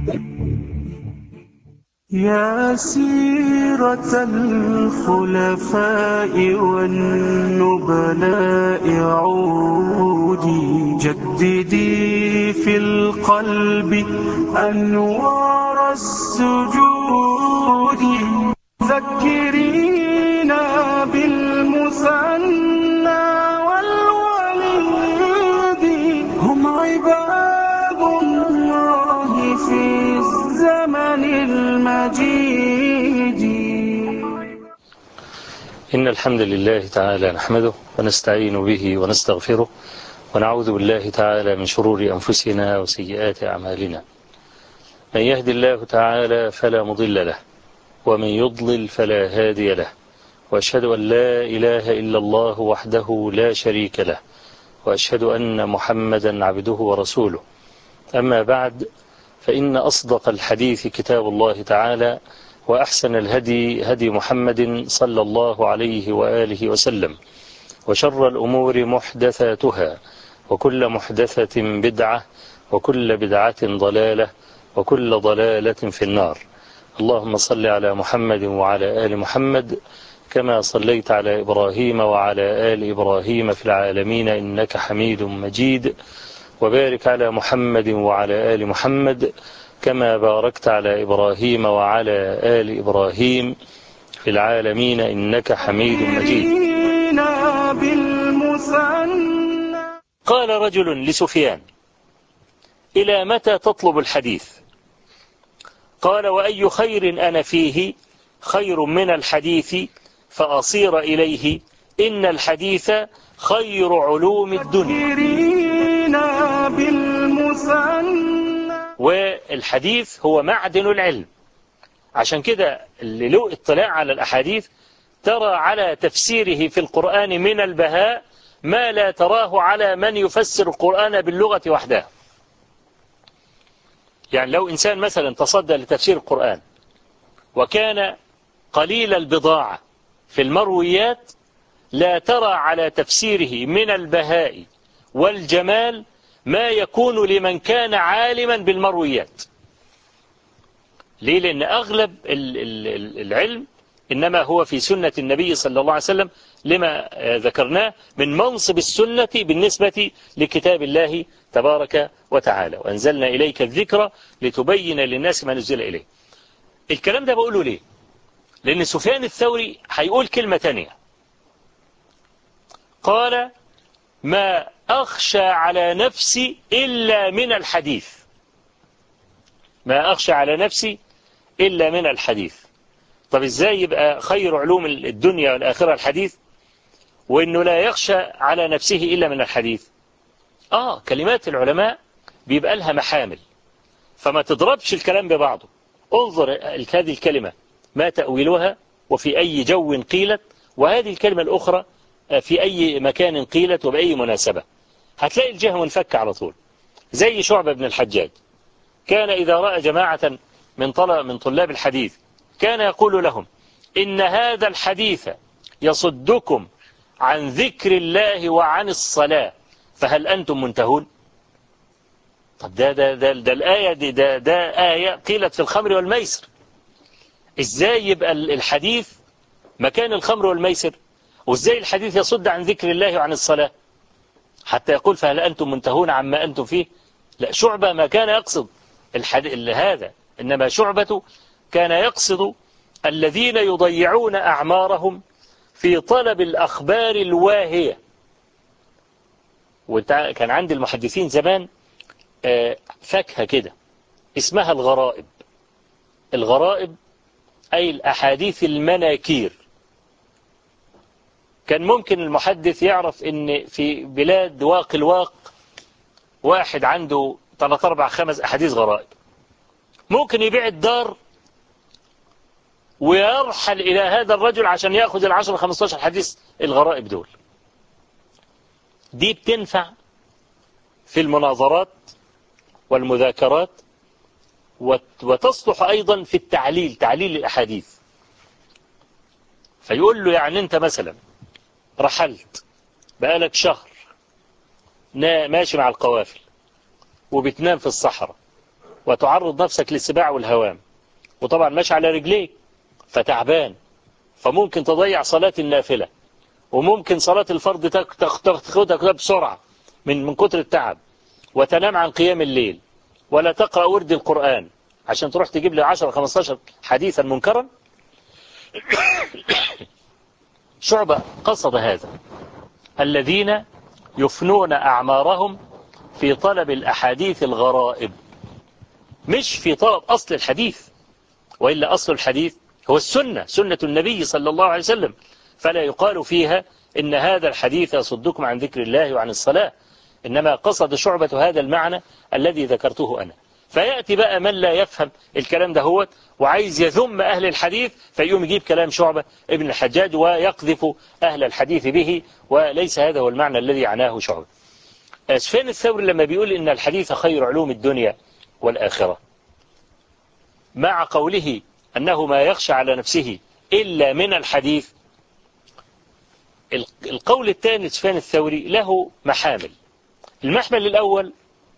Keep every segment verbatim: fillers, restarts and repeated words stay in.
يا سيرة الخلفاء والنبلاء عودي جددي في القلب أنوار السجود ذكرينا بالمثنى والوليد هم عباد الله في الزمن المجيد. إن الحمد لله تعالى نحمده ونستعين به ونستغفره ونعوذ بالله تعالى من شرور أنفسنا وسيئات أعمالنا. من يهد الله تعالى فلا مضل له ومن يضلل فلا هادي له، وأشهد أن لا إله إلا الله وحده لا شريك له، وأشهد أن محمدا عبده ورسوله. أما بعد، فإن أصدق الحديث كتاب الله تعالى، وأحسن الهدي هدي محمد صلى الله عليه وآله وسلم، وشر الأمور محدثاتها، وكل محدثة بدعة، وكل بدعة ضلالة، وكل ضلالة في النار. اللهم صل على محمد وعلى آل محمد كما صليت على إبراهيم وعلى آل إبراهيم في العالمين إنك حميد مجيد، وبارك على محمد وعلى آل محمد كما باركت على إبراهيم وعلى آل إبراهيم في العالمين إنك حميد مجيد. قال رجل لسفيان: إلى متى تطلب الحديث؟ قال: وأي خير أنا فيه خير من الحديث فأصير إليه، إن الحديث خير علوم الدنيا. والحديث هو معدن العلم، عشان كده اللي له اطلاع على الأحاديث ترى على تفسيره في القرآن من البهاء ما لا تراه على من يفسر القرآن باللغة وحدها. يعني لو إنسان مثلا تصدى لتفسير القرآن وكان قليل البضاعة في المرويات، لا ترى على تفسيره من البهاء والجمال ما يكون لمن كان عالما بالمرويات. ليه؟ لأن أغلب العلم إنما هو في سنة النبي صلى الله عليه وسلم، لما ذكرناه من منصب السنة بالنسبة لكتاب الله تبارك وتعالى، وأنزلنا إليك الذكر لتبين للناس ما نزل إليه. الكلام ده بقوله ليه؟ لأن سفيان الثوري هيقول كلمة تانية. قال: ما أخشى على نفسي إلا من الحديث. ما أخشى على نفسي إلا من الحديث. طب إزاي يبقى خير علوم الدنيا والآخرة الحديث، وإنه لا يخشى على نفسه إلا من الحديث؟ آه كلمات العلماء بيبقى لها محامل، فما تضربش الكلام ببعضه. انظر هذه الكلمة ما تأويلها، وفي أي جو قيلت، وهذه الكلمة الأخرى في أي مكان قيلت وبأي مناسبة. هتلاقي الجهة منفك على طول. زي شعبة بن الحجاج، كان إذا رأى جماعة من طلاب من طلاب الحديث كان يقول لهم: إن هذا الحديث يصدكم عن ذكر الله وعن الصلاة، فهل أنتم منتهون؟ طب ده ده ده, ده الآية دي ده, ده آية قيلت في الخمر والميسر. إزاي يبقى الحديث مكان الخمر والميسر؟ وإزاي الحديث يصد عن ذكر الله وعن الصلاة حتى يقول فهل أنتم منتهون عما أنتم فيه؟ لا، شعبة ما كان يقصد هذا، إنما شعبة كان يقصد الذين يضيعون أعمارهم في طلب الأخبار الواهية. وكان عند المحدثين زمان فاكهة كده اسمها الغرائب. الغرائب أي الأحاديث المناكير. كان ممكن المحدث يعرف إن في بلاد واق الواق واحد عنده ثلاث أربع خمس أحاديث غرائب، ممكن يبيع الدار ويرحل إلى هذا الرجل عشان يأخذ العشر خمستاشر حديث الغرائب دول. دي بتنفع في المناظرات والمذاكرات، وتصلح أيضا في التعليل، تعليل الأحاديث. فيقول له يعني أنت مثلا رحلت بقالك شهر ماشي مع القوافل وبتنام في الصحراء وتعرض نفسك للسباع والهوام، وطبعا ماشي على رجليك فتعبان، فممكن تضيع صلاة النافلة، وممكن صلاة الفرض تاخدها بسرعة من من كتر التعب، وتنام عن قيام الليل، ولا تقرأ ورد القرآن عشان تروح تجيب لي عشرة خمستاشر حديثا منكرا. شعبة قصد هذا، الذين يفنون أعمارهم في طلب الأحاديث الغرائب، مش في طلب أصل الحديث، وإلا أصل الحديث هو السنة، سنة النبي صلى الله عليه وسلم، فلا يقال فيها إن هذا الحديث يصدكم عن ذكر الله وعن الصلاة، إنما قصد شعبة هذا المعنى الذي ذكرته أنا. فيأتي بقى من لا يفهم الكلام ده هو وعايز يذم أهل الحديث، فيقوم يجيب كلام شعبة ابن الحجاج ويقذف أهل الحديث به، وليس هذا هو المعنى الذي عناه شعبة. سفيان الثوري لما بيقول إن الحديث خير علوم الدنيا والآخرة، مع قوله أنه ما يخشى على نفسه إلا من الحديث، القول الثاني سفيان الثوري له محامل. المحمل الأول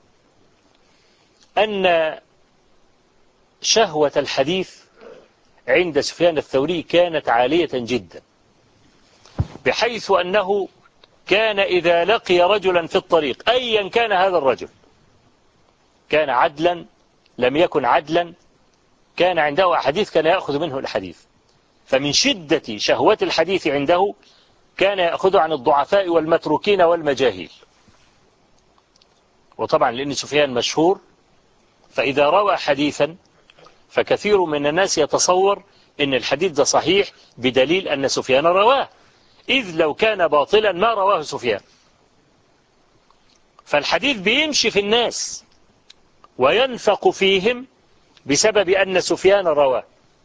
أن شهوة الحديث عند سفيان الثوري كانت عالية جدا، بحيث أنه كان إذا لقي رجلا في الطريق أيا كان هذا الرجل، كان عدلا لم يكن عدلا، كان عنده أحاديث كان يأخذ منه الحديث. فمن شدة شهوة الحديث عنده كان يأخذ عن الضعفاء والمتروكين والمجاهيل. وطبعا لأن سفيان مشهور، فإذا روى حديثا فكثير من الناس يتصور أن الحديث ده صحيح بدليل أن سفيان رواه، إذ لو كان باطلا ما رواه سفيان. فالحديث بيمشي في الناس وينفق فيهم بسبب أن سفيان رواه.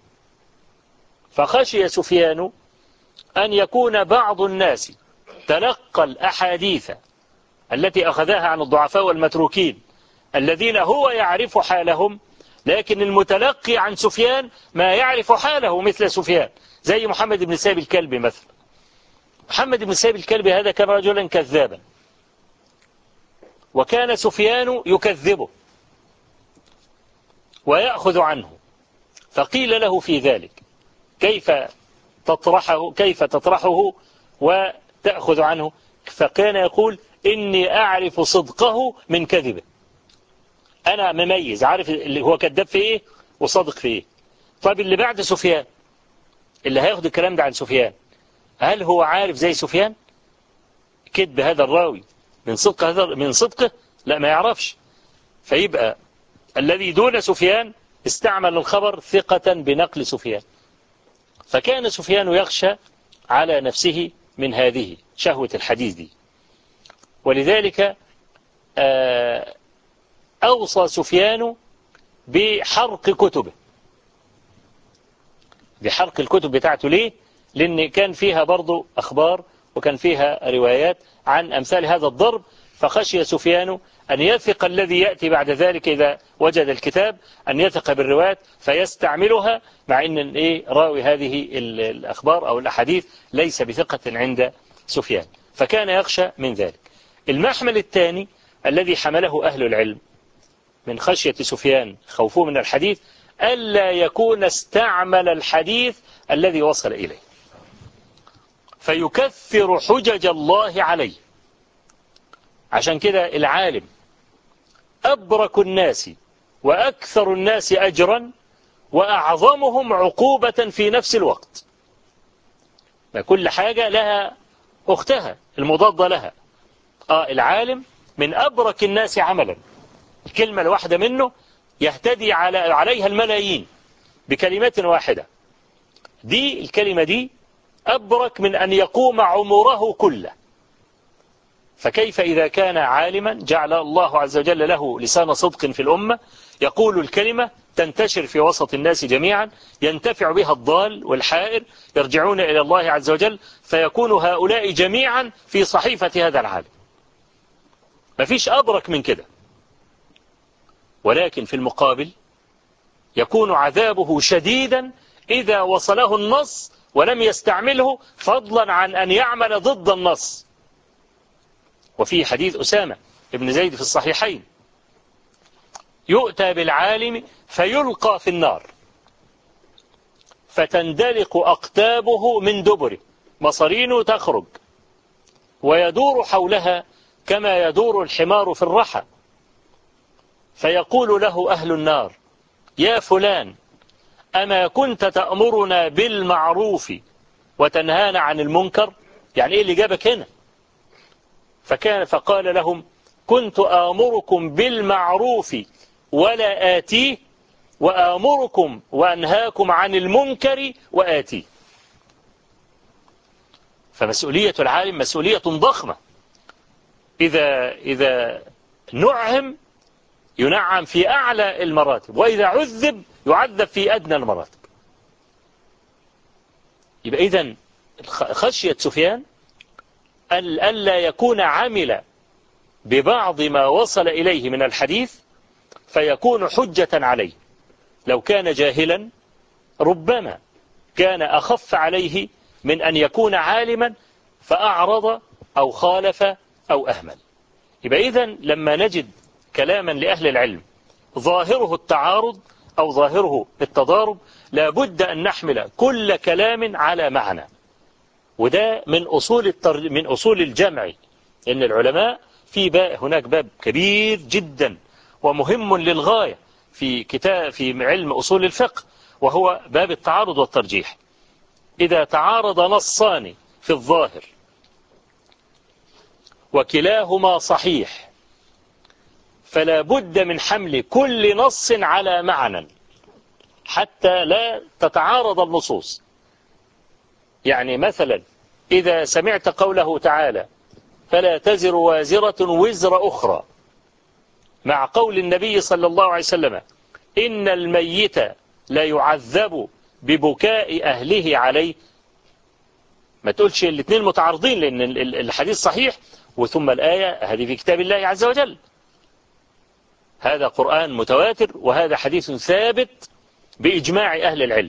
فخشي سفيان أن يكون بعض الناس تلقى الأحاديث التي أخذها عن الضعفاء والمتروكين الذين هو يعرف حالهم، لكن المتلقي عن سفيان ما يعرف حاله مثل سفيان، زي محمد بن سائب الكلبي مثلا. محمد بن سائب الكلبي هذا كان رجلا كذابا، وكان سفيان يكذبه ويأخذ عنه، فقيل له في ذلك كيف تطرحه كيف تطرحه وتأخذ عنه؟ فكان يقول إني أعرف صدقه من كذبه، أنا مميز عارف اللي هو كذاب في إيه وصادق في إيه. طيب اللي بعد سفيان اللي هياخد الكلام ده عن سفيان، هل هو عارف زي سفيان كذب هذا الراوي من صدق هذا من صدقه؟ لا، ما يعرفش. فيبقى الذي دون سفيان استعمل الخبر ثقة بنقل سفيان. فكان سفيان يخشى على نفسه من هذه شهوة الحديث دي، ولذلك أوصى سفيان بحرق كتبه، بحرق الكتب بتاعته. ليه؟ لأن كان فيها برضو أخبار وكان فيها روايات عن أمثال هذا الضرب، فخشي سفيان أن يثق الذي يأتي بعد ذلك إذا وجد الكتاب أن يثق بالروايات فيستعملها، مع أن إيه راوي هذه الأخبار أو الأحاديث ليس بثقة عند سفيان، فكان يخشى من ذلك. المحمل الثاني الذي حمله أهل العلم من خشية سفيان خوفه من الحديث ألا يكون استعمل الحديث الذي وصل إليه فيكثر حجج الله عليه. عشان كده العالم أبرك الناس وأكثر الناس أجرا وأعظمهم عقوبة في نفس الوقت. كل حاجة لها أختها المضادة لها. آه العالم من أبرك الناس عملا، الكلمة الواحدة منه يهتدي على عليها الملايين بكلمة واحدة. دي الكلمة دي أبرك من أن يقوم عمره كله. فكيف إذا كان عالما جعل الله عز وجل له لسان صدق في الأمة، يقول الكلمة تنتشر في وسط الناس جميعا، ينتفع بها الضال والحائر، يرجعون إلى الله عز وجل، فيكون هؤلاء جميعا في صحيفة هذا العالم. مفيش أبرك من كده. ولكن في المقابل يكون عذابه شديدا إذا وصله النص ولم يستعمله، فضلا عن أن يعمل ضد النص. وفي حديث أسامة ابن زيد في الصحيحين يؤتى بالعالم فيلقى في النار فتندلق أقتابه من دبره، مصارينه تخرج ويدور حولها كما يدور الحمار في الرحى، فيقول له أهل النار: يا فلان، أما كنت تأمرنا بالمعروف وتنهانا عن المنكر؟ يعني إيه اللي جابك هنا؟ فكان فقال لهم: كنت آمركم بالمعروف ولا آتيه، وآمركم وأنهاكم عن المنكر وآتيه. فمسؤولية العالم مسؤولية ضخمة. إذا إذا نعم ينعم في أعلى المراتب، وإذا عذب يعذب في أدنى المراتب. يبقى إذن خشية سفيان ألا يكون عمل ببعض ما وصل إليه من الحديث فيكون حجة عليه. لو كان جاهلا ربما كان أخف عليه من أن يكون عالما فأعرض أو خالف أو أهمل. يبقى إذن لما نجد كلاما لأهل العلم ظاهره التعارض أو ظاهره التضارب، لابد أن نحمل كل كلام على معنى. وده من أصول التر... من أصول الجمع. إن العلماء في باب هناك باب كبير جدا ومهم للغاية في كتاب في علم أصول الفقه، وهو باب التعارض والترجيح. إذا تعارض نصان في الظاهر وكلاهما صحيح فلا بد من حمل كل نص على معنى حتى لا تتعارض النصوص. يعني مثلا إذا سمعت قوله تعالى: فلا تزر وازرة وزر أخرى، مع قول النبي صلى الله عليه وسلم: إن الميت لا يعذب ببكاء أهله عليه، ما تقولش الاثنين متعارضين، لأن الحديث صحيح وثم الآية هذه في كتاب الله عز وجل، هذا قرآن متواتر وهذا حديث ثابت بإجماع أهل العلم.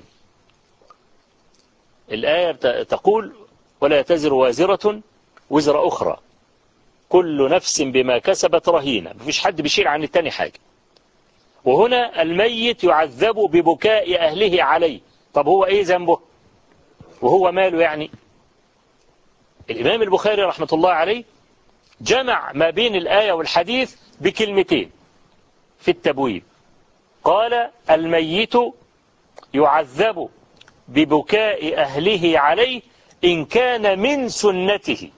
الآية تقول: ولا تزر وازرة وزر أخرى، كل نفس بما كسبت رهينة، مفيش حد بيشيل عن التاني حاجة. وهنا الميت يعذب ببكاء أهله عليه، طب هو إيه ذنبه وهو ماله يعني؟ الإمام البخاري رحمة الله عليه جمع ما بين الآية والحديث بكلمتين في التبويب، قال: الميت يعذب ببكاء أهله عليه إن كان من سنته.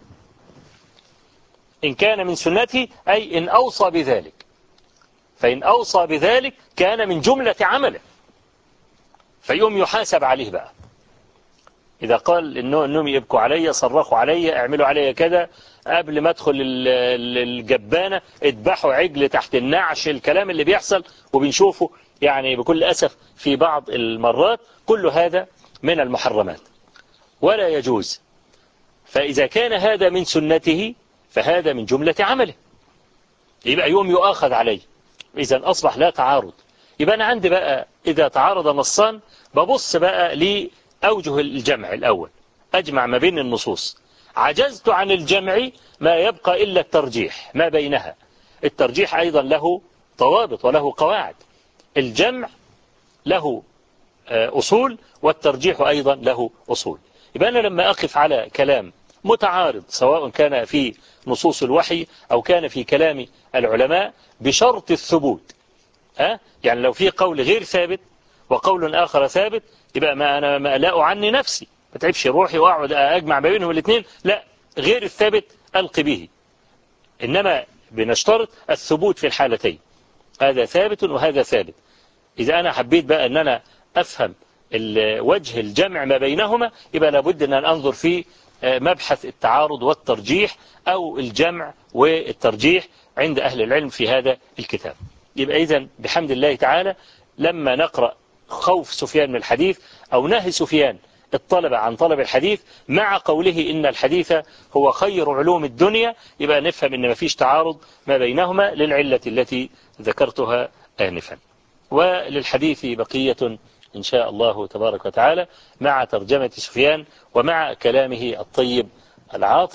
إن كان من سنته أي إن أوصى بذلك، فإن أوصى بذلك كان من جملة عمله فيوم يحاسب عليه بقى. إذا قال إنهم يبكوا علي، صرخوا علي، اعملوا علي كذا، قبل ما ادخل الجبانة اذبحوا عجل تحت النعش، الكلام اللي بيحصل وبنشوفه يعني بكل أسف في بعض المرات، كل هذا من المحرمات ولا يجوز. فإذا كان هذا من سنته فهذا من جملة عمله، يبقى يوم يؤاخذ عليه. إذا أصبح لا تعارض. يبقى أنا عندي بقى إذا تعارض نصان ببص بقى لأوجه الجمع الأول، أجمع ما بين النصوص. عجزت عن الجمع ما يبقى إلا الترجيح ما بينها. الترجيح أيضا له ضوابط وله قواعد، الجمع له أصول والترجيح أيضا له أصول. يبقى أنا لما أقف على كلام متعارض سواء كان في نصوص الوحي أو كان في كلام العلماء بشرط الثبوت، أه؟ يعني لو في قول غير ثابت وقول آخر ثابت، يبقى ما أنا ما لا أعني نفسي، ما تعبش روحي وأقعد أجمع بينهم الاثنين، لا، غير الثابت ألقي به، إنما بنشترط الثبوت في الحالتين، هذا ثابت وهذا ثابت. إذا أنا حبيت بقى أن أنا أفهم وجه الجمع ما بينهما، يبقى لابد أن أنظر في مبحث التعارض والترجيح أو الجمع والترجيح عند أهل العلم في هذا الكتاب. يبقى إذن بحمد الله تعالى لما نقرأ خوف سفيان من الحديث أو نهي سفيان الطلبة عن طلب الحديث مع قوله إن الحديث هو خير علوم الدنيا، يبقى نفهم إن ما فيش تعارض ما بينهما للعلة التي ذكرتها آنفا. وللحديث بقية إن شاء الله تبارك وتعالى مع ترجمة سفيان ومع كلامه الطيب العاطر،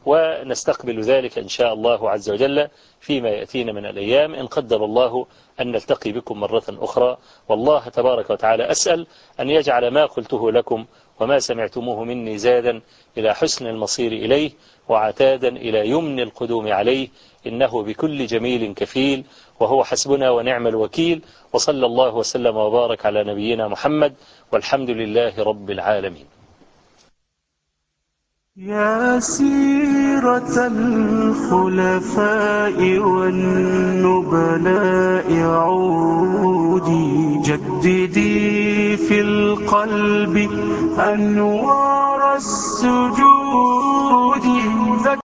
ونستقبل ذلك إن شاء الله عز وجل فيما يأتينا من الأيام إن قدر الله أن نلتقي بكم مرة أخرى. والله تبارك وتعالى أسأل أن يجعل ما قلته لكم وما سمعتموه مني زادا إلى حسن المصير إليه وعتادا إلى يمن القدوم عليه، إنه بكل جميل كفيل وهو حسبنا ونعم الوكيل. وصلى الله وسلم وبارك على نبينا محمد والحمد لله رب العالمين. يا سيرة الخلفاء والنبلاء عودي جددي في القلب أنوار السجود.